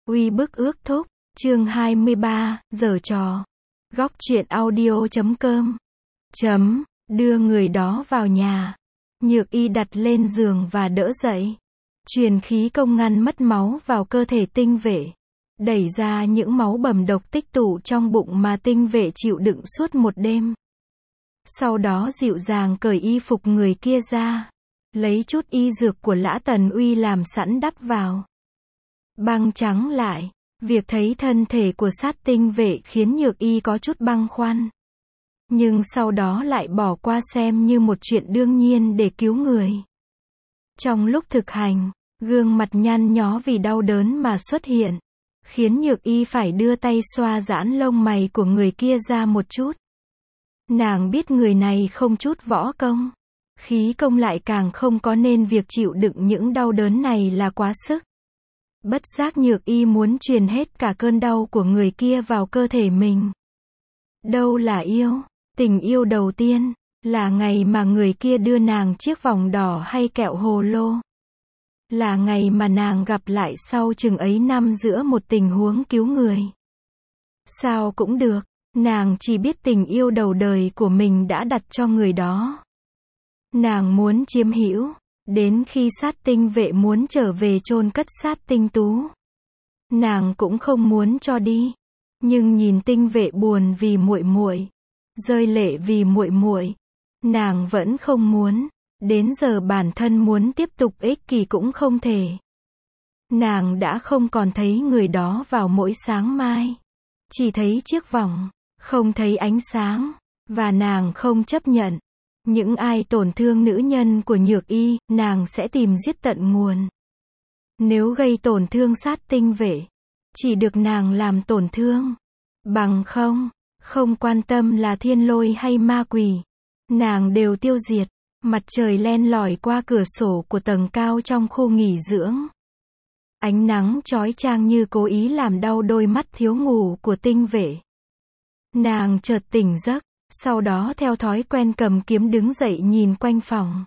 Uy bức ước thúc, chương 23, giở trò. Góc truyện audio.com. Đưa người đó vào nhà. Nhược y đặt lên giường và đỡ dậy. Truyền khí công ngăn mất máu vào cơ thể tinh vệ. Đẩy ra những máu bầm độc tích tụ trong bụng mà tinh vệ chịu đựng suốt một đêm. Sau đó dịu dàng cởi y phục người kia ra. Lấy chút y dược của Lã Tần Uy làm sẵn đắp vào. Băng trắng lại. Việc thấy thân thể của sát tinh vệ khiến Nhược y có chút băn khoăn. Nhưng sau đó lại bỏ qua xem như một chuyện đương nhiên để cứu người. Trong lúc thực hành, gương mặt nhăn nhó vì đau đớn mà xuất hiện. Khiến Nhược y phải đưa tay xoa giãn lông mày của người kia ra một chút. Nàng biết người này không chút võ công. Khí công lại càng không có nên việc chịu đựng những đau đớn này là quá sức. Bất giác Nhược y muốn truyền hết cả cơn đau của người kia vào cơ thể mình. Đâu là yêu, tình yêu đầu tiên, là ngày mà người kia đưa nàng chiếc vòng đỏ hay kẹo hồ lô. Là ngày mà nàng gặp lại sau chừng ấy năm giữa một tình huống cứu người. Sao cũng được, nàng chỉ biết tình yêu đầu đời của mình đã đặt cho người đó. Nàng muốn chiếm hữu. Đến khi sát tinh vệ muốn trở về chôn cất sát tinh tú, nàng cũng không muốn cho đi. Nhưng nhìn tinh vệ buồn vì muội muội, rơi lệ vì muội muội, nàng vẫn không muốn. Đến giờ bản thân muốn tiếp tục ích kỷ cũng không thể. Nàng đã không còn thấy người đó vào mỗi sáng mai. Chỉ thấy chiếc vòng, không thấy ánh sáng, và nàng không chấp nhận. Những ai tổn thương nữ nhân của Nhược y, nàng sẽ tìm giết tận nguồn. Nếu gây tổn thương sát tinh vệ, chỉ được nàng làm tổn thương. Bằng không quan tâm là thiên lôi hay ma quỷ, nàng đều tiêu diệt. Mặt trời len lỏi qua cửa sổ của tầng cao trong khu nghỉ dưỡng. Ánh nắng chói chang như cố ý làm đau đôi mắt thiếu ngủ của tinh vệ. Nàng chợt tỉnh giấc. Sau đó theo thói quen cầm kiếm đứng dậy nhìn quanh phòng.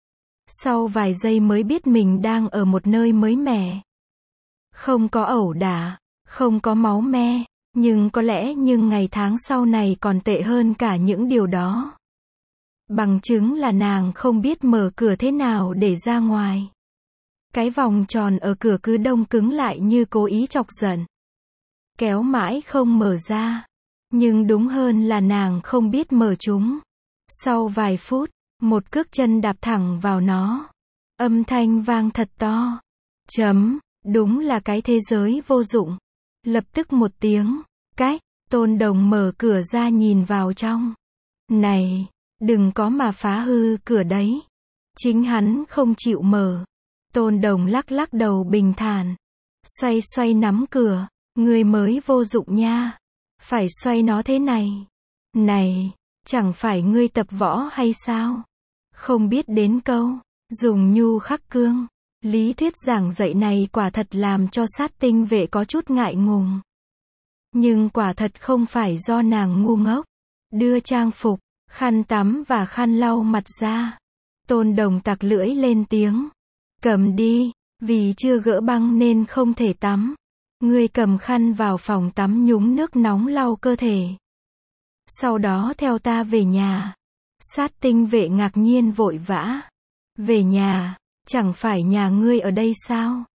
Sau vài giây mới biết mình đang ở một nơi mới mẻ. Không có ẩu đả, không có máu me, nhưng có lẽ ngày tháng sau này còn tệ hơn cả những điều đó. Bằng chứng là nàng không biết mở cửa thế nào để ra ngoài. Cái vòng tròn ở cửa cứ đông cứng lại như cố ý chọc giận. Kéo mãi không mở ra. Nhưng đúng hơn là nàng không biết mở chúng. Sau vài phút, một cước chân đạp thẳng vào nó. Âm thanh vang thật to. Đúng là cái thế giới vô dụng. Lập tức một tiếng, cách, Tôn Đồng mở cửa ra nhìn vào trong. Này, đừng có mà phá hư cửa đấy. Chính hắn không chịu mở. Tôn Đồng lắc đầu bình thản. Xoay nắm cửa, người mới vô dụng nha. Phải xoay nó thế này. Này, chẳng phải ngươi tập võ hay sao? Không biết đến câu, dùng nhu khắc cương. Lý thuyết giảng dạy này quả thật làm cho sát tinh vệ có chút ngại ngùng. Nhưng quả thật không phải do nàng ngu ngốc. Đưa trang phục, khăn tắm và khăn lau mặt ra. Tôn Đồng tặc lưỡi lên tiếng. Cầm đi, vì chưa gỡ băng nên không thể tắm. Ngươi cầm khăn vào phòng tắm nhúng nước nóng lau cơ thể. Sau đó theo ta về nhà. Sát tinh vệ ngạc nhiên vội vã. Về nhà, chẳng phải nhà ngươi ở đây sao?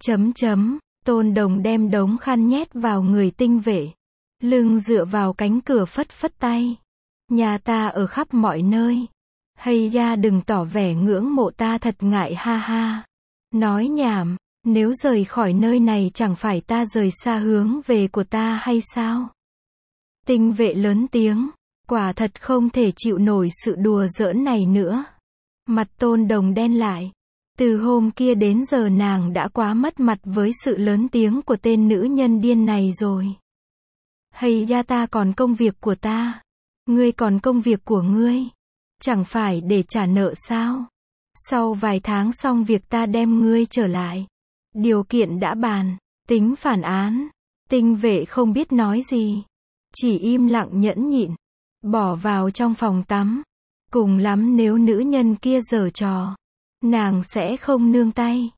Tôn Đồng đem đống khăn nhét vào người tinh vệ. Lưng dựa vào cánh cửa phất tay. Nhà ta ở khắp mọi nơi. Hay da đừng tỏ vẻ ngưỡng mộ ta thật ngại ha ha. Nói nhảm. Nếu rời khỏi nơi này chẳng phải ta rời xa hướng về của ta hay sao? Tinh vệ lớn tiếng, quả thật không thể chịu nổi sự đùa giỡn này nữa. Mặt Tôn Đồng đen lại. Từ hôm kia đến giờ nàng đã quá mất mặt với sự lớn tiếng của tên nữ nhân điên này rồi. Hay da ta còn công việc của ta. Ngươi còn công việc của ngươi. Chẳng phải để trả nợ sao? Sau vài tháng xong việc ta đem ngươi trở lại. Điều kiện đã bàn, tính phản án. Tinh vệ không biết nói gì. Chỉ im lặng nhẫn nhịn. Bỏ vào trong phòng tắm. Cùng lắm nếu nữ nhân kia giở trò. Nàng sẽ không nương tay.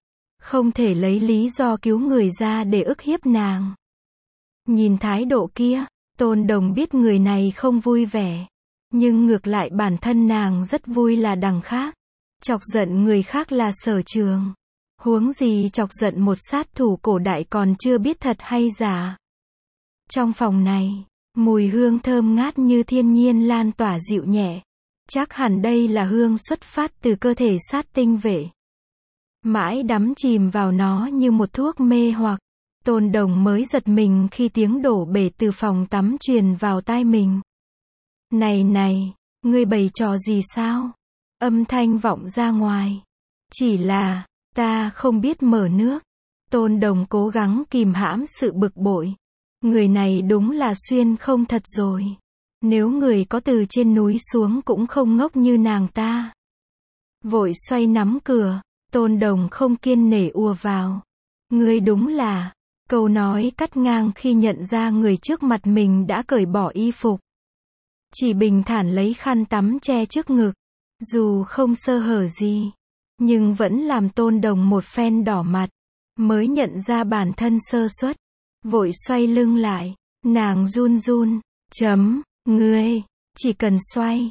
Không thể lấy lý do cứu người ra để ức hiếp nàng. Nhìn thái độ kia, Tôn Đồng biết người này không vui vẻ. Nhưng ngược lại bản thân nàng rất vui là đằng khác. Chọc giận người khác là sở trường. Huống gì chọc giận một sát thủ cổ đại còn chưa biết thật hay giả. Trong phòng này, mùi hương thơm ngát như thiên nhiên lan tỏa dịu nhẹ. Chắc hẳn đây là hương xuất phát từ cơ thể sát tinh vệ. Mãi đắm chìm vào nó như một thuốc mê hoặc. Tôn Đồng mới giật mình khi tiếng đổ bể từ phòng tắm truyền vào tai mình. Này này, ngươi bày trò gì sao? Âm thanh vọng ra ngoài. Chỉ là, ta không biết mở nước. Tôn Đồng cố gắng kìm hãm sự bực bội. Người này đúng là xuyên không thật rồi. Nếu người có từ trên núi xuống cũng không ngốc như nàng ta. Vội xoay nắm cửa, Tôn Đồng không kiên nể ùa vào. Ngươi đúng là, câu nói cắt ngang khi nhận ra người trước mặt mình đã cởi bỏ y phục. Chỉ bình thản lấy khăn tắm che trước ngực. Dù không sơ hở gì, nhưng vẫn làm Tôn Đồng một phen đỏ mặt. Mới nhận ra bản thân sơ suất. Vội xoay lưng lại. Nàng run run. Ngươi, chỉ cần xoay.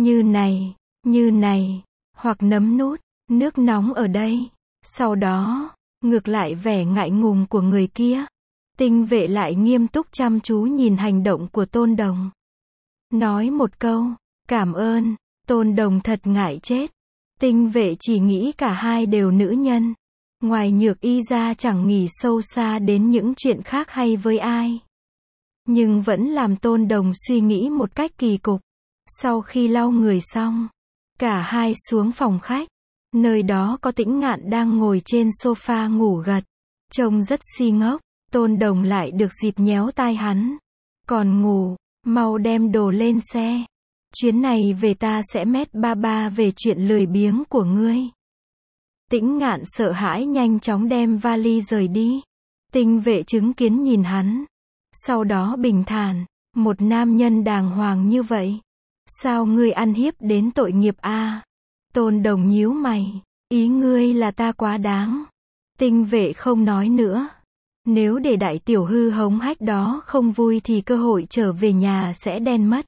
Như này. Hoặc nấm nút. Nước nóng ở đây. Sau đó, ngược lại vẻ ngại ngùng của người kia. Tinh vệ lại nghiêm túc chăm chú nhìn hành động của Tôn Đồng. Nói một câu, cảm ơn. Tôn Đồng thật ngại chết. Tinh vệ chỉ nghĩ cả hai đều nữ nhân. Ngoài Nhược Y ra chẳng nghĩ sâu xa đến những chuyện khác hay với ai. Nhưng vẫn làm Tôn Đồng suy nghĩ một cách kỳ cục. Sau khi lau người xong, cả hai xuống phòng khách. Nơi đó có Tĩnh Ngạn đang ngồi trên sofa ngủ gật. Trông rất si ngốc. Tôn Đồng lại được dịp nhéo tai hắn. Còn ngủ, mau đem đồ lên xe. Chuyến này về ta sẽ mét ba ba về chuyện lười biếng của ngươi. Tĩnh Ngạn sợ hãi nhanh chóng đem vali rời đi. Tinh vệ chứng kiến nhìn hắn. Sau đó bình thản, một nam nhân đàng hoàng như vậy. Sao ngươi ăn hiếp đến tội nghiệp a? Tôn Đồng nhíu mày. Ý ngươi là ta quá đáng. Tinh vệ không nói nữa. Nếu để đại tiểu hư hống hách đó không vui thì cơ hội trở về nhà sẽ đen mất.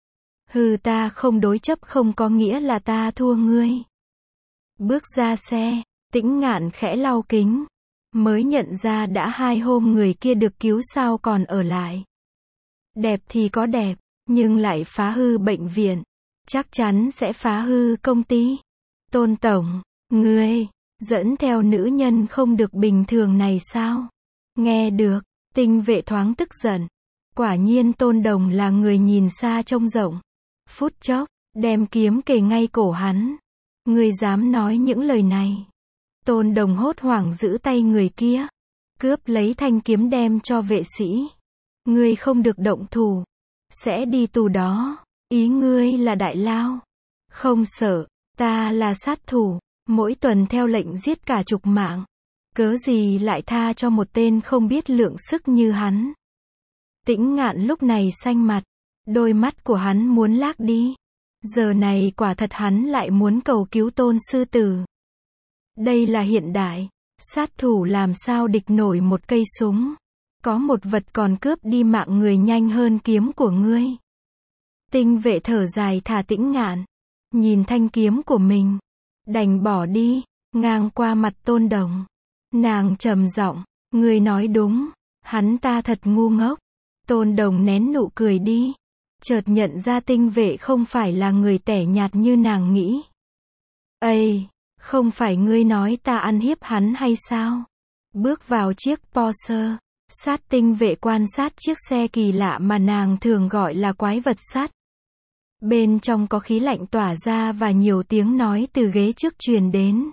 Ta không đối chấp không có nghĩa là ta thua ngươi. Bước ra xe, Tĩnh Ngạn khẽ lau kính. Mới nhận ra đã 2 hôm người kia được cứu sao còn ở lại. Đẹp thì có đẹp, nhưng lại phá hư bệnh viện. Chắc chắn sẽ phá hư công ty. Tôn tổng, ngươi, dẫn theo nữ nhân không được bình thường này sao? Nghe được, tinh vệ thoáng tức giận. Quả nhiên Tôn Đồng là người nhìn xa trông rộng. Phút chốc, đem kiếm kề ngay cổ hắn. Ngươi dám nói những lời này. Tôn Đồng hốt hoảng giữ tay người kia. Cướp lấy thanh kiếm đem cho vệ sĩ. Ngươi không được động thủ. Sẽ đi tù đó. Ý ngươi là đại lao. Không sợ, ta là sát thủ. Mỗi tuần theo lệnh giết cả chục mạng. Cớ gì lại tha cho một tên không biết lượng sức như hắn. Tĩnh Ngạn lúc này xanh mặt. Đôi mắt của hắn muốn lác đi. Giờ này quả thật hắn lại muốn cầu cứu Tôn sư tử. Đây là hiện đại. Sát thủ làm sao địch nổi một cây súng. Có một vật còn cướp đi mạng người nhanh hơn kiếm của ngươi. Tinh vệ thở dài thả Tĩnh Ngạn. Nhìn thanh kiếm của mình. Đành bỏ đi. Ngang qua mặt Tôn Đồng. Nàng trầm giọng. Ngươi nói đúng. Hắn ta thật ngu ngốc. Tôn Đồng nén nụ cười đi. Chợt nhận ra tinh vệ không phải là người tẻ nhạt như nàng nghĩ. Ây, không phải ngươi nói ta ăn hiếp hắn hay sao? Bước vào chiếc Porsche. Sát tinh vệ quan sát chiếc xe kỳ lạ mà nàng thường gọi là quái vật sắt. Bên trong có khí lạnh tỏa ra và nhiều tiếng nói từ ghế trước truyền đến.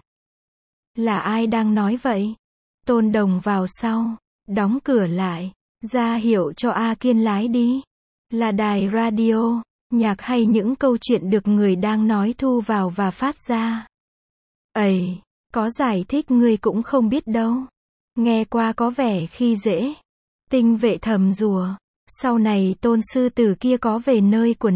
Là ai đang nói vậy? Tôn Đồng vào sau, đóng cửa lại, ra hiệu cho A Kiên lái đi. Là đài radio, nhạc hay những câu chuyện được người đang nói thu vào và phát ra. Ây, có giải thích ngươi cũng không biết đâu. Nghe qua có vẻ khi dễ. Tinh vệ thầm rủa. Sau này Tôn sư tử kia có về nơi của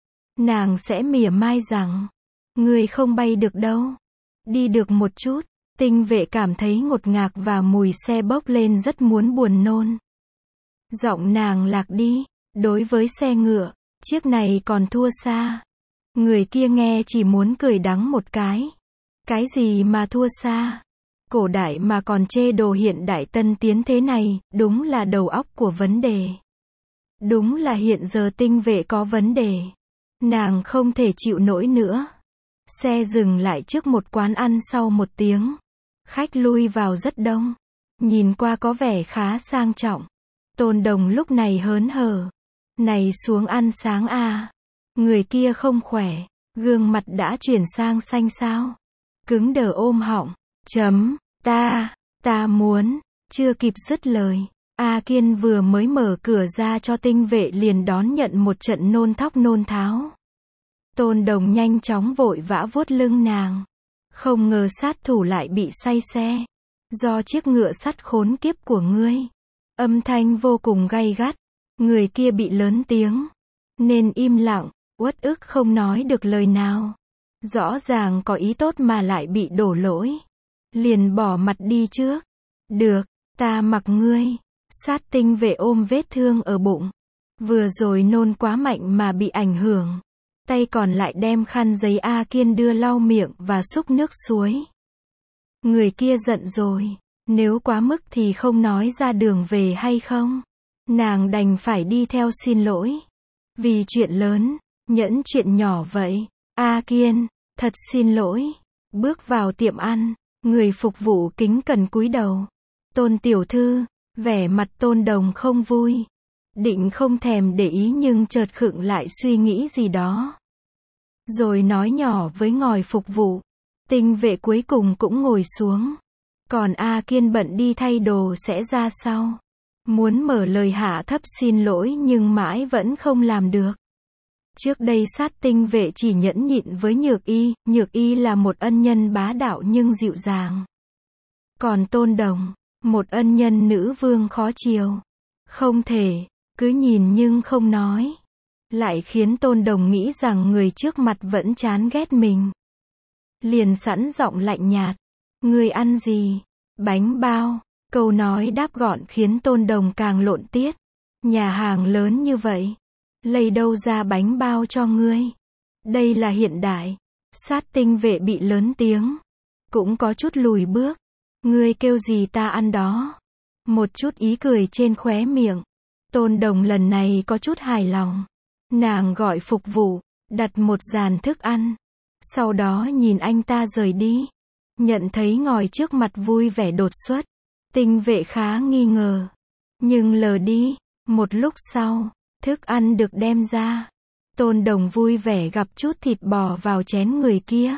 nàng sẽ mỉa mai rằng, ngươi không bay được đâu. Đi được một chút, Tinh vệ cảm thấy ngột ngạt và mùi xe bốc lên rất muốn buồn nôn. Giọng nàng lạc đi. Đối với xe ngựa, chiếc này còn thua xa. Người kia nghe chỉ muốn cười đắng một cái. Cái gì mà thua xa? Cổ đại mà còn chê đồ hiện đại tân tiến thế này, đúng là đầu óc của vấn đề. Đúng là hiện giờ tinh vệ có vấn đề. Nàng không thể chịu nổi nữa. Xe dừng lại trước một quán ăn sau một tiếng. Khách lui vào rất đông. Nhìn qua có vẻ khá sang trọng. Tôn Đồng lúc này hớn hở. Này xuống ăn sáng à? Người kia không khỏe. Gương mặt đã chuyển sang xanh xao. Cứng đờ ôm họng. Ta muốn. Chưa kịp dứt lời. A Kiên vừa mới mở cửa ra cho tinh vệ liền đón nhận một trận nôn thóc nôn tháo. Tôn Đồng nhanh chóng vội vã vuốt lưng nàng. Không ngờ sát thủ lại bị say xe. Do chiếc ngựa sắt khốn kiếp của ngươi. Âm thanh vô cùng gay gắt. Người kia bị lớn tiếng. Nên im lặng, uất ức không nói được lời nào. Rõ ràng có ý tốt mà lại bị đổ lỗi. Liền bỏ mặt đi trước. Được, ta mặc ngươi. Sát tinh vệ ôm vết thương ở bụng. Vừa rồi nôn quá mạnh mà bị ảnh hưởng. Tay còn lại đem khăn giấy A Kiên đưa lau miệng và xúc nước suối. Người kia giận rồi. Nếu quá mức thì không nói ra đường về hay không? Nàng đành phải đi theo xin lỗi. Vì chuyện lớn, nhẫn chuyện nhỏ vậy. A Kiên, thật xin lỗi. Bước vào tiệm ăn, người phục vụ kính cẩn cúi đầu. Tôn tiểu thư, vẻ mặt Tôn Đồng không vui. Định không thèm để ý nhưng chợt khựng lại suy nghĩ gì đó. Rồi nói nhỏ với ngòi phục vụ. Tinh vệ cuối cùng cũng ngồi xuống. Còn A Kiên bận đi thay đồ sẽ ra sau. Muốn mở lời hạ thấp xin lỗi nhưng mãi vẫn không làm được. Trước đây sát tinh vệ chỉ nhẫn nhịn với Nhược Y là một ân nhân bá đạo nhưng dịu dàng. Còn Tôn Đồng, một ân nhân nữ vương khó chiều. Không thể, cứ nhìn nhưng không nói. Lại khiến Tôn Đồng nghĩ rằng người trước mặt vẫn chán ghét mình. Liền sẵn giọng lạnh nhạt. Người ăn gì? Bánh bao. Câu nói đáp gọn khiến Tôn Đồng càng lộn tiết. Nhà hàng lớn như vậy. Lấy đâu ra bánh bao cho ngươi? Đây là hiện đại. Sát tinh vệ bị lớn tiếng. Cũng có chút lùi bước. Ngươi kêu gì ta ăn đó. Một chút ý cười trên khóe miệng. Tôn Đồng lần này có chút hài lòng. Nàng gọi phục vụ, đặt một dàn thức ăn. Sau đó nhìn anh ta rời đi. Nhận thấy ngồi trước mặt vui vẻ đột xuất. Tinh vệ khá nghi ngờ. Nhưng lờ đi. Một lúc sau, thức ăn được đem ra. Tôn Đồng vui vẻ gặp chút thịt bò vào chén người kia.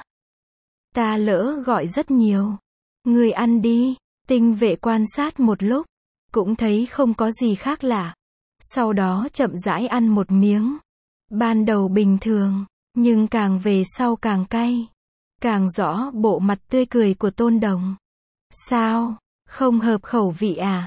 Ta lỡ gọi rất nhiều. Người ăn đi. Tinh vệ quan sát một lúc. Cũng thấy không có gì khác lạ. Sau đó chậm rãi ăn một miếng. Ban đầu bình thường. Nhưng càng về sau càng cay. Càng rõ bộ mặt tươi cười của Tôn Đồng. Sao? Không hợp khẩu vị à?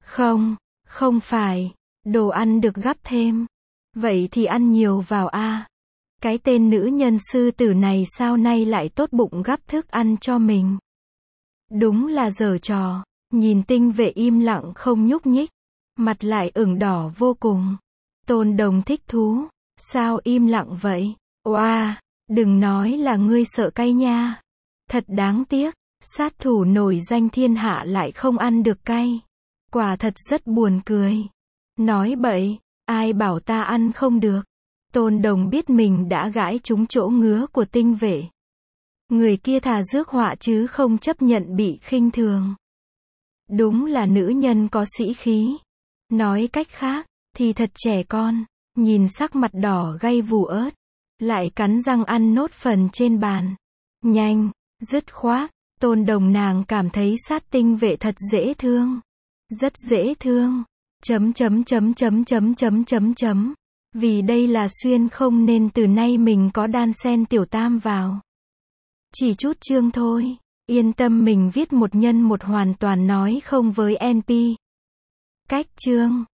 Không phải. Đồ ăn được gắp thêm. Vậy thì ăn nhiều vào a. Cái tên nữ nhân sư tử này sao nay lại tốt bụng gắp thức ăn cho mình. Đúng là giở trò. Nhìn tinh vệ im lặng không nhúc nhích. Mặt lại ửng đỏ vô cùng. Tôn Đồng thích thú. Sao im lặng vậy? Oa, đừng nói là ngươi sợ cay nha. Thật đáng tiếc. Sát thủ nổi danh thiên hạ lại không ăn được cay. Quả thật rất buồn cười. Nói bậy, ai bảo ta ăn không được. Tôn Đồng biết mình đã gãi trúng chỗ ngứa của tinh vệ. Người kia thà rước họa chứ không chấp nhận bị khinh thường. Đúng là nữ nhân có sĩ khí. Nói cách khác, thì thật trẻ con. Nhìn sắc mặt đỏ gay vù ớt. Lại cắn răng ăn nốt phần trên bàn. Nhanh, dứt khoát. Tôn Đồng nàng cảm thấy sát tinh vệ thật dễ thương. Rất dễ thương. Vì đây là xuyên không nên từ nay mình có đan xen tiểu tam vào. Chỉ chút chương thôi. Yên tâm mình viết một nhân một hoàn toàn nói không với NP. Cách chương.